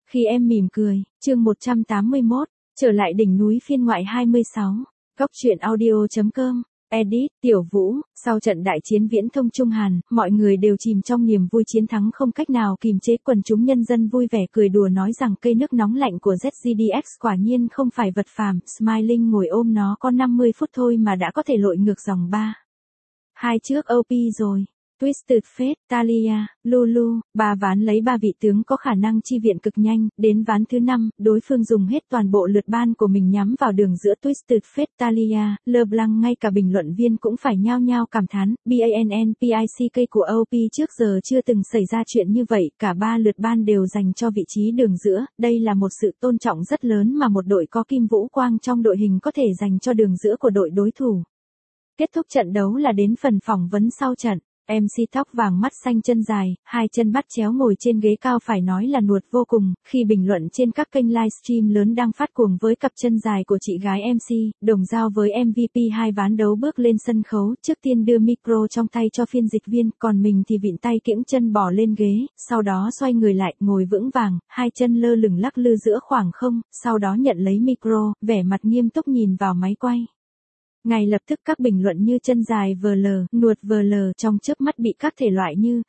Khi em mỉm cười, chương 181, trở lại đỉnh núi phiên ngoại 26, góc truyện audio.com, edit, Tiểu Vũ, sau trận đại chiến Viễn Thông Trung Hàn, mọi người đều chìm trong niềm vui chiến thắng không cách nào kìm chế, quần chúng nhân dân vui vẻ cười đùa nói rằng cây nước nóng lạnh của ZGDX quả nhiên không phải vật phàm, Smiling ngồi ôm nó có 50 phút thôi mà đã có thể lội ngược dòng 2 trước OP rồi. Twisted Fate, Talia, Lulu, 3 ván lấy 3 vị tướng có khả năng chi viện cực nhanh, đến ván thứ 5, đối phương dùng hết toàn bộ lượt ban của mình nhắm vào đường giữa Twisted Fate, Talia, LeBlanc, ngay cả bình luận viên cũng phải nhao nhao cảm thán, BANNPICK của OP trước giờ chưa từng xảy ra chuyện như vậy, cả 3 lượt ban đều dành cho vị trí đường giữa, đây là một sự tôn trọng rất lớn mà một đội có Kim Vũ Quang trong đội hình có thể dành cho đường giữa của đội đối thủ. Kết thúc trận đấu là đến phần phỏng vấn sau trận. MC tóc vàng mắt xanh chân dài, 2 chân bắt chéo ngồi trên ghế cao phải nói là nuột vô cùng, khi bình luận trên các kênh livestream lớn đang phát cuồng với cặp chân dài của chị gái MC, đồng dao với MVP 2 ván đấu bước lên sân khấu, trước tiên đưa micro trong tay cho phiên dịch viên, còn mình thì vịn tay kiễng chân bò lên ghế, sau đó xoay người lại, ngồi vững vàng, 2 chân lơ lửng lắc lư giữa khoảng không, sau đó nhận lấy micro, vẻ mặt nghiêm túc nhìn vào máy quay. Ngay lập tức các bình luận như chân dài VL, nuột VL trong chớp mắt bị các thể loại như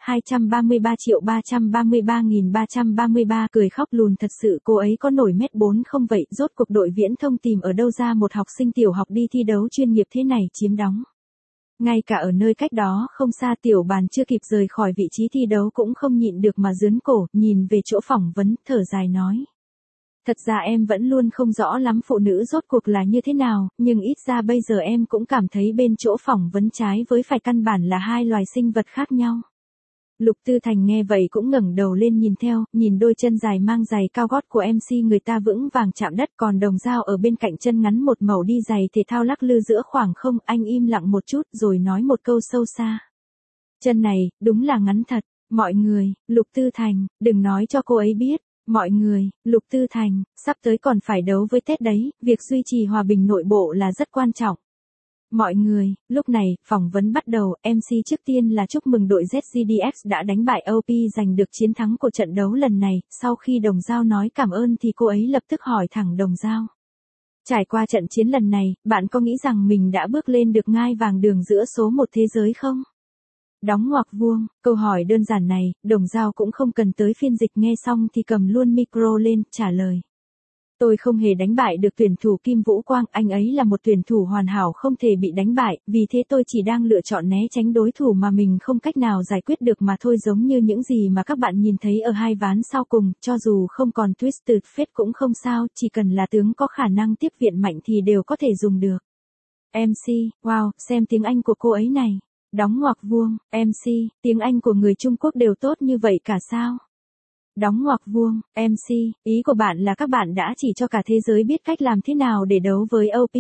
233.333.333 cười khóc lùn, thật sự cô ấy có nổi mét 4 không vậy, rốt cuộc đội Viễn Thông tìm ở đâu ra một học sinh tiểu học đi thi đấu chuyên nghiệp thế này chiếm đóng. Ngay cả ở nơi cách đó không xa, Tiểu Bàn chưa kịp rời khỏi vị trí thi đấu cũng không nhịn được mà giướn cổ, nhìn về chỗ phỏng vấn, thở dài nói. Thật ra em vẫn luôn không rõ lắm phụ nữ rốt cuộc là như thế nào, nhưng ít ra bây giờ em cũng cảm thấy bên chỗ phỏng vấn trái với phải căn bản là hai loài sinh vật khác nhau. Lục Tư Thành nghe vậy cũng ngẩng đầu lên nhìn theo, nhìn đôi chân dài mang giày cao gót của MC người ta vững vàng chạm đất, còn đồng dao ở bên cạnh chân ngắn một màu đi giày thể thao lắc lư giữa khoảng không, anh im lặng một chút rồi nói một câu sâu xa. Chân này, đúng là ngắn thật, mọi người, Lục Tư Thành, đừng nói cho cô ấy biết. Mọi người, Lục Tư Thành, sắp tới còn phải đấu với Tết đấy, việc duy trì hòa bình nội bộ là rất quan trọng. Mọi người, lúc này, phỏng vấn bắt đầu, MC trước tiên là chúc mừng đội ZGDX đã đánh bại OP giành được chiến thắng của trận đấu lần này, sau khi đồng dao nói cảm ơn thì cô ấy lập tức hỏi thẳng đồng dao. Trải qua trận chiến lần này, bạn có nghĩ rằng mình đã bước lên được ngai vàng đường giữa số 1 thế giới không? Đóng ngoặc vuông, câu hỏi đơn giản này, đồng dao cũng không cần tới phiên dịch, nghe xong thì cầm luôn micro lên, trả lời. Tôi không hề đánh bại được tuyển thủ Kim Vũ Quang, anh ấy là một tuyển thủ hoàn hảo không thể bị đánh bại, vì thế tôi chỉ đang lựa chọn né tránh đối thủ mà mình không cách nào giải quyết được mà thôi, giống như những gì mà các bạn nhìn thấy ở 2 ván sau cùng, cho dù không còn Twisted Fate cũng không sao, chỉ cần là tướng có khả năng tiếp viện mạnh thì đều có thể dùng được. MC, wow, xem tiếng Anh của cô ấy này. Đóng ngoặc vuông, MC, tiếng Anh của người Trung Quốc đều tốt như vậy cả sao? Đóng ngoặc vuông, MC, ý của bạn là các bạn đã chỉ cho cả thế giới biết cách làm thế nào để đấu với OP.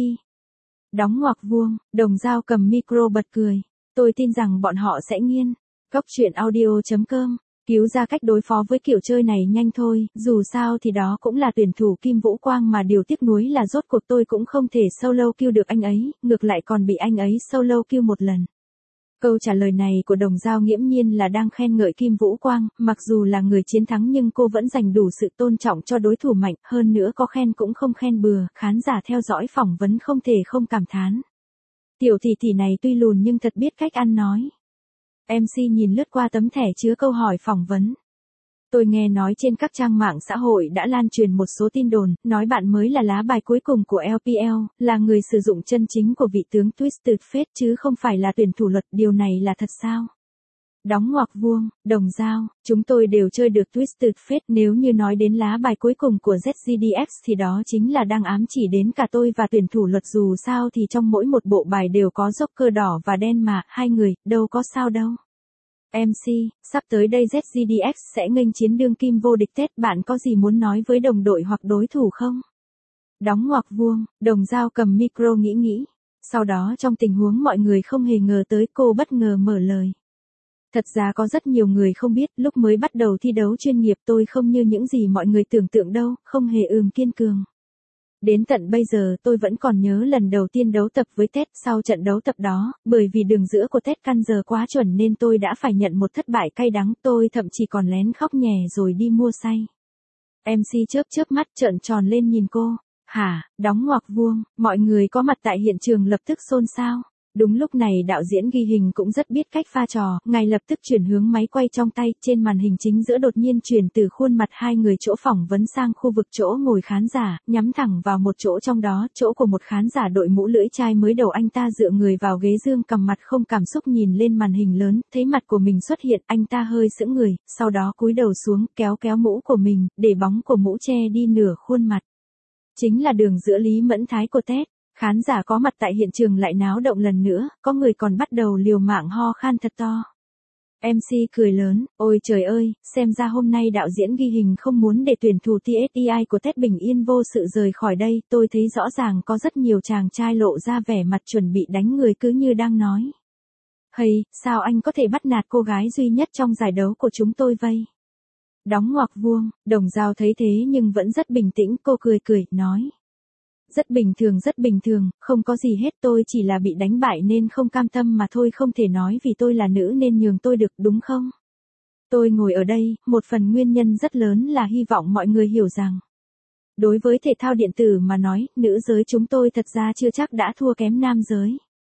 Đóng ngoặc vuông, đồng dao cầm micro bật cười. Tôi tin rằng bọn họ sẽ nghiên. Góc truyện audio.com, cứu ra cách đối phó với kiểu chơi này nhanh thôi, dù sao thì đó cũng là tuyển thủ Kim Vũ Quang mà điều tiếc nuối là rốt cuộc tôi cũng không thể solo kill được anh ấy, ngược lại còn bị anh ấy solo kill một lần. Câu trả lời này của đồng dao nghiễm nhiên là đang khen ngợi Kim Vũ Quang, mặc dù là người chiến thắng nhưng cô vẫn dành đủ sự tôn trọng cho đối thủ mạnh, hơn nữa có khen cũng không khen bừa, khán giả theo dõi phỏng vấn không thể không cảm thán. Tiểu tỷ tỷ này tuy lùn nhưng thật biết cách ăn nói. MC nhìn lướt qua tấm thẻ chứa câu hỏi phỏng vấn. Tôi nghe nói trên các trang mạng xã hội đã lan truyền một số tin đồn, nói bạn mới là lá bài cuối cùng của LPL, là người sử dụng chân chính của vị tướng Twisted Fate chứ không phải là tuyển thủ luật, điều này là thật sao? Đóng ngoặc vuông, đồng dao, chúng tôi đều chơi được Twisted Fate, nếu như nói đến lá bài cuối cùng của ZGDX thì đó chính là đang ám chỉ đến cả tôi và tuyển thủ luật, dù sao thì trong mỗi một bộ bài đều có Joker đỏ và đen mà, hai người, đâu có sao đâu. MC, sắp tới đây ZGDX sẽ nghênh chiến đương kim vô địch Tết, bạn có gì muốn nói với đồng đội hoặc đối thủ không? Đóng ngoặc vuông, đồng dao cầm micro nghĩ. Sau đó trong tình huống mọi người không hề ngờ tới, cô bất ngờ mở lời. Thật ra có rất nhiều người không biết, lúc mới bắt đầu thi đấu chuyên nghiệp tôi không như những gì mọi người tưởng tượng đâu, không hề kiên cường. Đến tận bây giờ tôi vẫn còn nhớ lần đầu tiên đấu tập với Ted, sau trận đấu tập đó, bởi vì đường giữa của Ted căn giờ quá chuẩn nên tôi đã phải nhận một thất bại cay đắng, tôi thậm chí còn lén khóc nhè rồi đi mua say. MC chớp chớp mắt trợn tròn lên nhìn cô. Hả, đóng ngoặc vuông, mọi người có mặt tại hiện trường lập tức xôn xao. Đúng lúc này đạo diễn ghi hình cũng rất biết cách pha trò, ngài lập tức chuyển hướng máy quay trong tay, trên màn hình chính giữa đột nhiên chuyển từ khuôn mặt hai người chỗ phỏng vấn sang khu vực chỗ ngồi khán giả, nhắm thẳng vào một chỗ trong đó, chỗ của một khán giả đội mũ lưỡi chai mới đầu. Anh ta dựa người vào ghế dương cầm mặt không cảm xúc nhìn lên màn hình lớn, thấy mặt của mình xuất hiện, anh ta hơi sững người, sau đó cúi đầu xuống, kéo kéo mũ của mình, để bóng của mũ che đi nửa khuôn mặt. Chính là đường giữa Lý Mẫn Thái của Ted. Khán giả có mặt tại hiện trường lại náo động lần nữa, có người còn bắt đầu liều mạng ho khan thật to. MC cười lớn, ôi trời ơi, xem ra hôm nay đạo diễn ghi hình không muốn để tuyển thủ TSEI của Ted bình yên vô sự rời khỏi đây, tôi thấy rõ ràng có rất nhiều chàng trai lộ ra vẻ mặt chuẩn bị đánh người cứ như đang nói. Hay, sao anh có thể bắt nạt cô gái duy nhất trong giải đấu của chúng tôi vậy? Đóng ngoặc vuông, Đồng Dao thấy thế nhưng vẫn rất bình tĩnh, cô cười cười, nói. Rất bình thường, không có gì hết, tôi chỉ là bị đánh bại nên không cam tâm mà thôi, không thể nói vì tôi là nữ nên nhường tôi được, đúng không? Tôi ngồi ở đây, một phần nguyên nhân rất lớn là hy vọng mọi người hiểu rằng. Đối với thể thao điện tử mà nói, nữ giới chúng tôi thật ra chưa chắc đã thua kém nam giới.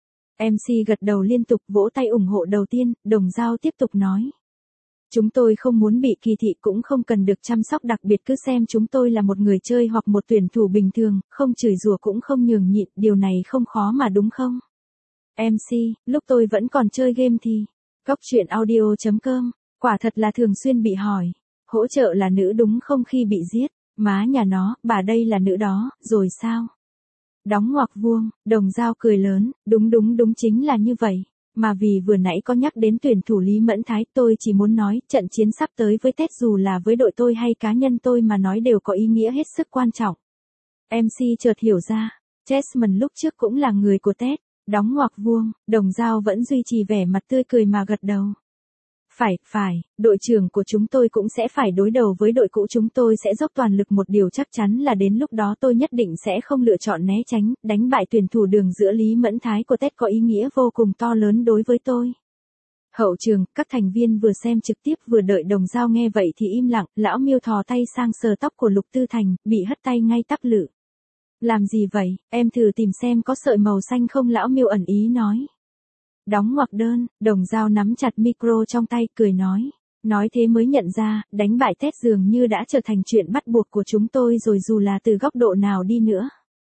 MC gật đầu liên tục vỗ tay ủng hộ đầu tiên, Đồng Dao tiếp tục nói. Chúng tôi không muốn bị kỳ thị cũng không cần được chăm sóc đặc biệt, cứ xem chúng tôi là một người chơi hoặc một tuyển thủ bình thường, không chửi rủa cũng không nhường nhịn, điều này không khó mà đúng không? MC, lúc tôi vẫn còn chơi game thì, Góc Chuyện Audio.com, quả thật là thường xuyên bị hỏi, hỗ trợ là nữ đúng không khi bị giết, má nhà nó, bà đây là nữ đó, rồi sao? Đóng ngoặc vuông, Đồng Dao cười lớn, đúng chính là như vậy. Mà vì vừa nãy có nhắc đến tuyển thủ Lý Mẫn Thái, tôi chỉ muốn nói, trận chiến sắp tới với Ted dù là với đội tôi hay cá nhân tôi mà nói đều có ý nghĩa hết sức quan trọng. MC chợt hiểu ra, Chessman lúc trước cũng là người của Ted. Đóng ngoặc vuông, Đồng Dao vẫn duy trì vẻ mặt tươi cười mà gật đầu. Phải, đội trưởng của chúng tôi cũng sẽ phải đối đầu với đội cũ, chúng tôi sẽ dốc toàn lực, một điều chắc chắn là đến lúc đó tôi nhất định sẽ không lựa chọn né tránh, đánh bại tuyển thủ đường giữa Lý Mẫn Thái của Ted có ý nghĩa vô cùng to lớn đối với tôi. Hậu trường, các thành viên vừa xem trực tiếp vừa đợi Đồng Dao nghe vậy thì im lặng, lão Miêu thò tay sang sờ tóc của Lục Tư Thành, bị hất tay ngay tắp lự. Làm gì vậy, em thử tìm xem có sợi màu xanh không, lão Miêu ẩn ý nói. Đóng ngoặc đơn, Đồng Dao nắm chặt micro trong tay, cười nói. Nói thế mới nhận ra, đánh bại Ted dường như đã trở thành chuyện bắt buộc của chúng tôi rồi, dù là từ góc độ nào đi nữa.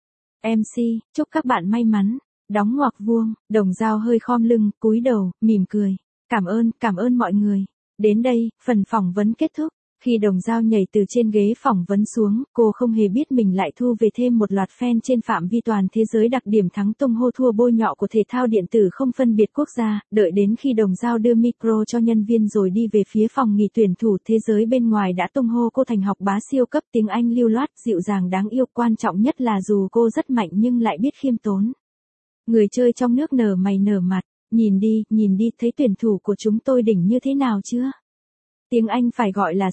MC, chúc các bạn may mắn. Đóng ngoặc vuông, Đồng Dao hơi khom lưng, cúi đầu, mỉm cười. Cảm ơn mọi người. Đến đây, phần phỏng vấn kết thúc. Khi Đồng Dao nhảy từ trên ghế phỏng vấn xuống, cô không hề biết mình lại thu về thêm một loạt fan trên phạm vi toàn thế giới. Đặc điểm thắng tung hô thua bôi nhọ của thể thao điện tử không phân biệt quốc gia. Đợi đến khi Đồng Dao đưa micro cho nhân viên rồi đi về phía phòng nghỉ, tuyển thủ thế giới bên ngoài đã tung hô cô thành học bá siêu cấp, tiếng Anh lưu loát, dịu dàng đáng yêu. Quan trọng nhất là dù cô rất mạnh nhưng lại biết khiêm tốn. Người chơi trong nước nở mày nở mặt, nhìn đi, thấy tuyển thủ của chúng tôi đỉnh như thế nào chưa? Tiếng Anh phải gọi là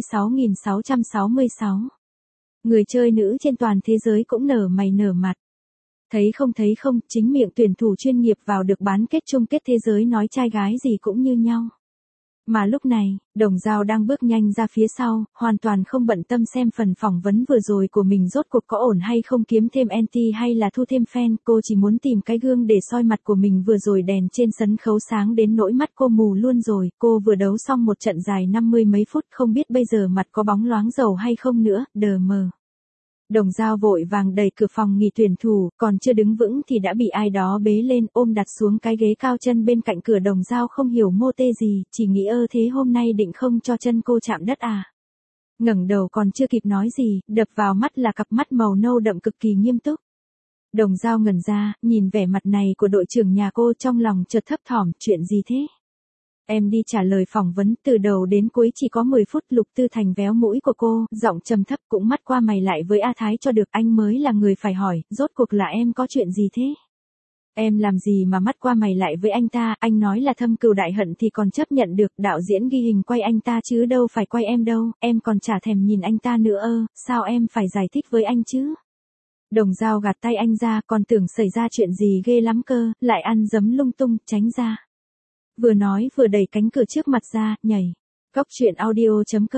66.666. Người chơi nữ trên toàn thế giới cũng nở mày nở mặt. Thấy không, chính miệng tuyển thủ chuyên nghiệp vào được bán kết chung kết thế giới nói trai gái gì cũng như nhau. Mà lúc này, Đồng Dao đang bước nhanh ra phía sau, hoàn toàn không bận tâm xem phần phỏng vấn vừa rồi của mình rốt cuộc có ổn hay không, kiếm thêm anti hay là thu thêm fan. Cô chỉ muốn tìm cái gương để soi mặt của mình. Vừa rồi đèn trên sân khấu sáng đến nỗi mắt cô mù luôn rồi. Cô vừa đấu xong một trận dài 50 mấy phút, không biết bây giờ mặt có bóng loáng dầu hay không nữa, đờ mờ. Đồng Dao vội vàng đẩy cửa phòng nghỉ tuyển thủ, còn chưa đứng vững thì đã bị ai đó bế lên, ôm đặt xuống cái ghế cao chân bên cạnh cửa. Đồng Dao không hiểu mô tê gì, chỉ nghĩ thế hôm nay định không cho chân cô chạm đất à. Ngẩng đầu còn chưa kịp nói gì, đập vào mắt là cặp mắt màu nâu đậm cực kỳ nghiêm túc. Đồng Dao ngẩn ra, nhìn vẻ mặt này của đội trưởng nhà cô, trong lòng chợt thấp thỏm, chuyện gì thế? Em đi trả lời phỏng vấn, từ đầu đến cuối chỉ có 10 phút. Lục Tư Thành véo mũi của cô, giọng trầm thấp, cũng mắt qua mày lại với A Thái cho được, anh mới là người phải hỏi, rốt cuộc là em có chuyện gì thế? Em làm gì mà mắt qua mày lại với anh ta, anh nói là thâm cừu đại hận thì còn chấp nhận được, đạo diễn ghi hình quay anh ta chứ đâu phải quay em đâu, em còn chả thèm nhìn anh ta nữa sao em phải giải thích với anh chứ? Đồng Dao gạt tay anh ra, còn tưởng xảy ra chuyện gì ghê lắm cơ, lại ăn dấm lung tung, tránh ra. Vừa nói vừa đẩy cánh cửa trước mặt ra, nhảy. Góc Chuyện Audio.com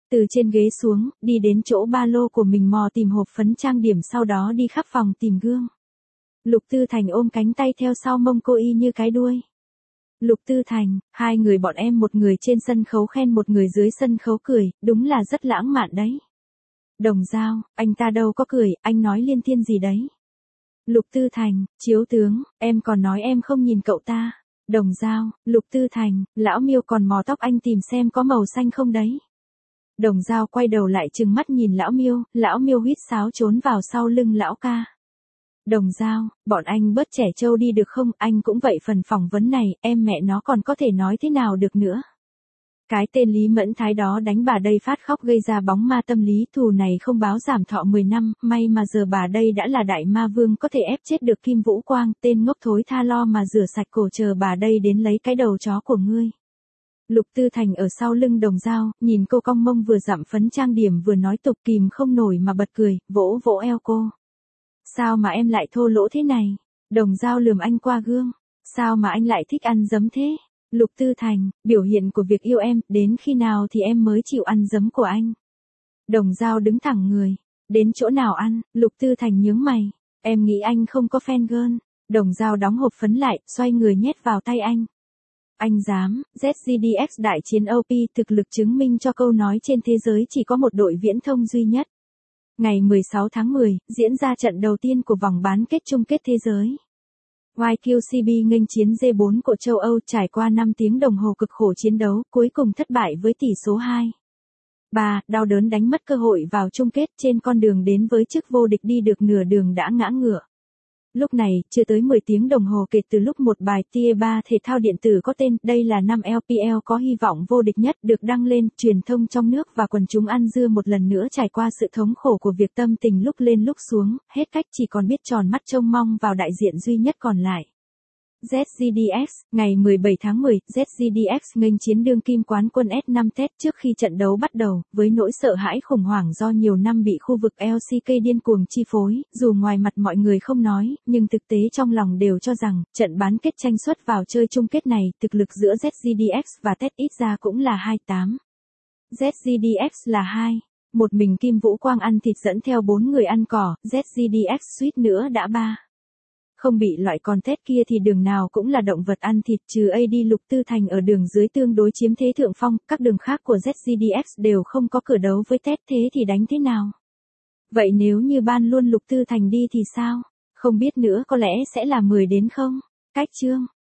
Từ trên ghế xuống, đi đến chỗ ba lô của mình mò tìm hộp phấn trang điểm sau đó đi khắp phòng tìm gương. Lục Tư Thành ôm cánh tay theo sau mông cô y như cái đuôi. Lục Tư Thành, hai người bọn em một người trên sân khấu khen một người dưới sân khấu cười, đúng là rất lãng mạn đấy. Đồng Dao, anh ta đâu có cười, anh nói liên thiên gì đấy. Lục Tư Thành, chiếu tướng, em còn nói em không nhìn cậu ta. Đồng Dao, Lục Tư Thành, lão Miêu còn mò tóc anh tìm xem có màu xanh không đấy. Đồng Dao quay đầu lại trừng mắt nhìn lão Miêu huýt sáo trốn vào sau lưng lão ca. Đồng Dao, bọn anh bớt trẻ trâu đi được không, anh cũng vậy phần phỏng vấn này, em mẹ nó còn có thể nói thế nào được nữa. Cái tên Lý Mẫn Thái đó đánh bà đây phát khóc gây ra bóng ma tâm lý, thù này không báo giảm thọ 10 năm, may mà giờ bà đây đã là đại ma vương có thể ép chết được Kim Vũ Quang, tên ngốc thối tha lo mà rửa sạch cổ chờ bà đây đến lấy cái đầu chó của ngươi. Lục Tư Thành ở sau lưng Đồng Dao, nhìn cô cong mông vừa dặm phấn trang điểm vừa nói tục kìm không nổi mà bật cười, vỗ vỗ eo cô. Sao mà em lại thô lỗ thế này? Đồng Dao lườm anh qua gương. Sao mà anh lại thích ăn giấm thế? Lục Tư Thành, biểu hiện của việc yêu em, đến khi nào thì em mới chịu ăn giấm của anh? Đồng Dao đứng thẳng người. Đến chỗ nào ăn? Lục Tư Thành nhướng mày. Em nghĩ anh không có fan girl. Đồng Dao đóng hộp phấn lại, xoay người nhét vào tay anh. Anh dám, ZGDX đại chiến OP thực lực chứng minh cho câu nói trên thế giới chỉ có một đội viễn thông duy nhất. Ngày 16 tháng 10, diễn ra trận đầu tiên của vòng bán kết chung kết thế giới. YQCB nghênh chiến J4 của châu Âu trải qua 5 tiếng đồng hồ cực khổ chiến đấu, cuối cùng thất bại với tỷ số 2-3, đau đớn đánh mất cơ hội vào chung kết trên con đường đến với chức vô địch đi được nửa đường đã ngã ngựa. Lúc này, chưa tới 10 tiếng đồng hồ kể từ lúc một bài Tier 3 thể thao điện tử có tên Đây là năm LPL có hy vọng vô địch nhất được đăng lên, truyền thông trong nước và quần chúng ăn dưa một lần nữa trải qua sự thống khổ của việc tâm tình lúc lên lúc xuống, hết cách chỉ còn biết tròn mắt trông mong vào đại diện duy nhất còn lại. ZGDX, ngày 17 tháng 10, ZGDX nghênh chiến đương kim quán quân S5 TET trước khi trận đấu bắt đầu, với nỗi sợ hãi khủng hoảng do nhiều năm bị khu vực LCK điên cuồng chi phối, dù ngoài mặt mọi người không nói, nhưng thực tế trong lòng đều cho rằng, trận bán kết tranh suất vào chơi chung kết này, thực lực giữa ZGDX và TET ít ra cũng là 2-8. ZGDX là 2. Một mình Kim Vũ Quang ăn thịt dẫn theo 4 người ăn cỏ, ZGDX suýt nữa đã 3. Không bị loại con tét kia thì đường nào cũng là động vật ăn thịt trừ AD Lục Tư Thành ở đường dưới tương đối chiếm thế thượng phong, các đường khác của ZGDX đều không có cửa đấu với tét thế thì đánh thế nào? Vậy nếu như ban luôn Lục Tư Thành đi thì sao? Không biết nữa có lẽ sẽ là 10 đến không? Cách chương